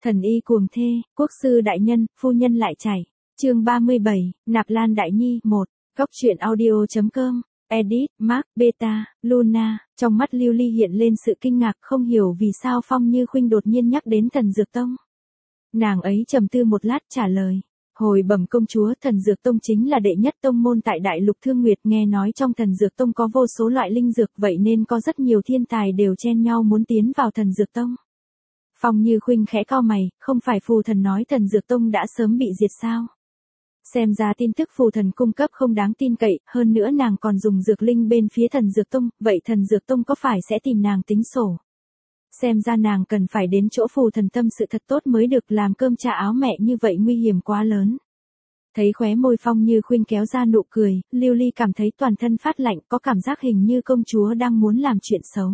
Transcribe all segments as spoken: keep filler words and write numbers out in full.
Thần y cuồng thê, quốc sư đại nhân, phu nhân lại chảy. Chương ba mươi bảy, Nạp Lan Đại Nhi, một. Góc truyện audio.com. Edit, Mark, Beta, Luna. Trong mắt Lưu Ly hiện lên sự kinh ngạc, không hiểu vì sao Phong Như Khuynh đột nhiên nhắc đến Thần Dược Tông. Nàng ấy trầm tư một lát trả lời. Hồi bẩm công chúa, Thần Dược Tông chính là đệ nhất tông môn tại Đại Lục Thương Nguyệt, nghe nói trong Thần Dược Tông có vô số loại linh dược, vậy nên có rất nhiều thiên tài đều chen nhau muốn tiến vào Thần Dược Tông. Phong Như Khuynh khẽ cau mày, không phải phù thần nói Thần Dược Tông đã sớm bị diệt sao? Xem ra tin tức phù thần cung cấp không đáng tin cậy, hơn nữa nàng còn dùng dược linh bên phía Thần Dược Tông, vậy Thần Dược Tông có phải sẽ tìm nàng tính sổ? Xem ra nàng cần phải đến chỗ phù thần tâm sự thật tốt mới được, làm cơm trả áo mẹ như vậy nguy hiểm quá lớn. Thấy khóe môi Phong Như Khuynh kéo ra nụ cười, Lưu Ly cảm thấy toàn thân phát lạnh, có cảm giác hình như công chúa đang muốn làm chuyện xấu.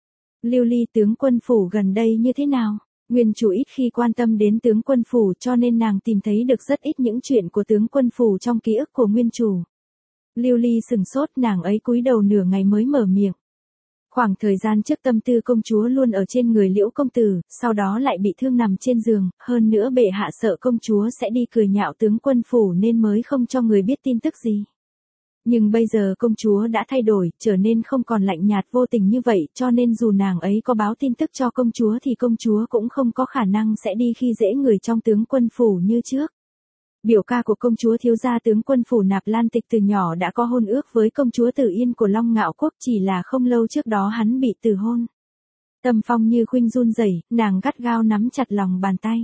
Lưu Ly, tướng quân phủ gần đây như thế nào? Nguyên chủ ít khi quan tâm đến tướng quân phủ, cho nên nàng tìm thấy được rất ít những chuyện của tướng quân phủ trong ký ức của nguyên chủ. Lưu Ly sừng sốt, nàng ấy cúi đầu nửa ngày mới mở miệng. Khoảng thời gian trước tâm tư công chúa luôn ở trên người Liễu công tử, sau đó lại bị thương nằm trên giường, hơn nữa bệ hạ sợ công chúa sẽ đi cười nhạo tướng quân phủ nên mới không cho người biết tin tức gì. Nhưng bây giờ công chúa đã thay đổi, trở nên không còn lạnh nhạt vô tình như vậy, cho nên dù nàng ấy có báo tin tức cho công chúa thì công chúa cũng không có khả năng sẽ đi khi dễ người trong tướng quân phủ như trước. Biểu ca của công chúa thiếu gia tướng quân phủ Nạp Lan Tịch từ nhỏ đã có hôn ước với công chúa Tử Yên của Long Ngạo Quốc, chỉ là không lâu trước đó hắn bị từ hôn. Tâm Phong Như Khuynh run rẩy, nàng gắt gao nắm chặt lòng bàn tay.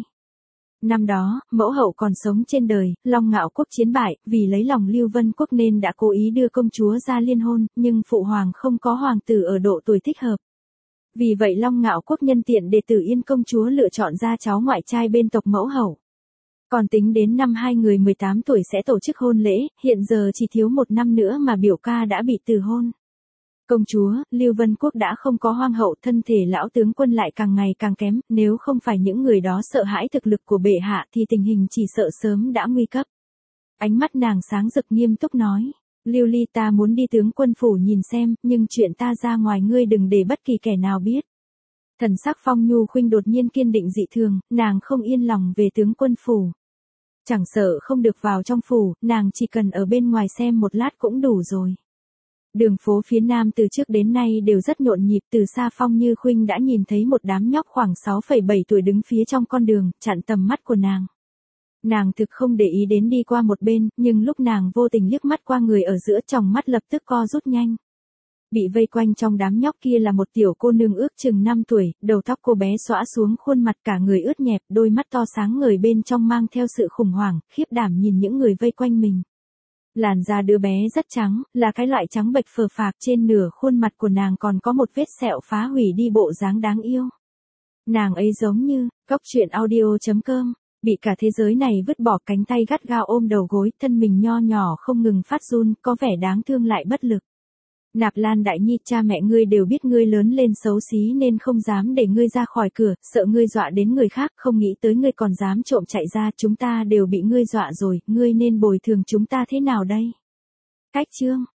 Năm đó, mẫu hậu còn sống trên đời, Long Ngạo Quốc chiến bại, vì lấy lòng Lưu Vân Quốc nên đã cố ý đưa công chúa ra liên hôn, nhưng phụ hoàng không có hoàng tử ở độ tuổi thích hợp. Vì vậy Long Ngạo Quốc nhân tiện để Tử Yên công chúa lựa chọn ra cháu ngoại trai bên tộc mẫu hậu. Còn tính đến năm hai người mười tám tuổi sẽ tổ chức hôn lễ, hiện giờ chỉ thiếu một năm nữa mà biểu ca đã bị từ hôn. Công chúa, Lưu Vân Quốc đã không có hoàng hậu, thân thể lão tướng quân lại càng ngày càng kém, nếu không phải những người đó sợ hãi thực lực của bệ hạ thì tình hình chỉ sợ sớm đã nguy cấp. Ánh mắt nàng sáng rực nghiêm túc nói, Lưu Ly, ta muốn đi tướng quân phủ nhìn xem, nhưng chuyện ta ra ngoài ngươi đừng để bất kỳ kẻ nào biết. Thần sắc Phong Nhu Khuynh đột nhiên kiên định dị thường, nàng không yên lòng về tướng quân phủ. Chẳng sợ không được vào trong phủ, nàng chỉ cần ở bên ngoài xem một lát cũng đủ rồi. Đường phố phía Nam từ trước đến nay đều rất nhộn nhịp, từ xa Phong Như Khuynh đã nhìn thấy một đám nhóc khoảng sáu phẩy bảy tuổi đứng phía trong con đường, chặn tầm mắt của nàng. Nàng thực không để ý đến đi qua một bên, nhưng lúc nàng vô tình liếc mắt qua người ở giữa, tròng mắt lập tức co rút nhanh. Bị vây quanh trong đám nhóc kia là một tiểu cô nương ước chừng năm tuổi, đầu tóc cô bé xõa xuống khuôn mặt, cả người ướt nhẹp, đôi mắt to sáng ngời bên trong mang theo sự khủng hoảng, khiếp đảm nhìn những người vây quanh mình. Làn da đứa bé rất trắng, là cái loại trắng bệch phờ phạc, trên nửa khuôn mặt của nàng còn có một vết sẹo phá hủy đi bộ dáng đáng yêu. Nàng ấy giống như, góc truyện audio.com, bị cả thế giới này vứt bỏ, cánh tay gắt gao ôm đầu gối, thân mình nho nhỏ không ngừng phát run, có vẻ đáng thương lại bất lực. Nạp Lan Đại Nhi, cha mẹ ngươi đều biết ngươi lớn lên xấu xí nên không dám để ngươi ra khỏi cửa, sợ ngươi dọa đến người khác, không nghĩ tới ngươi còn dám trộm chạy ra, chúng ta đều bị ngươi dọa rồi, ngươi nên bồi thường chúng ta thế nào đây? Cách chương,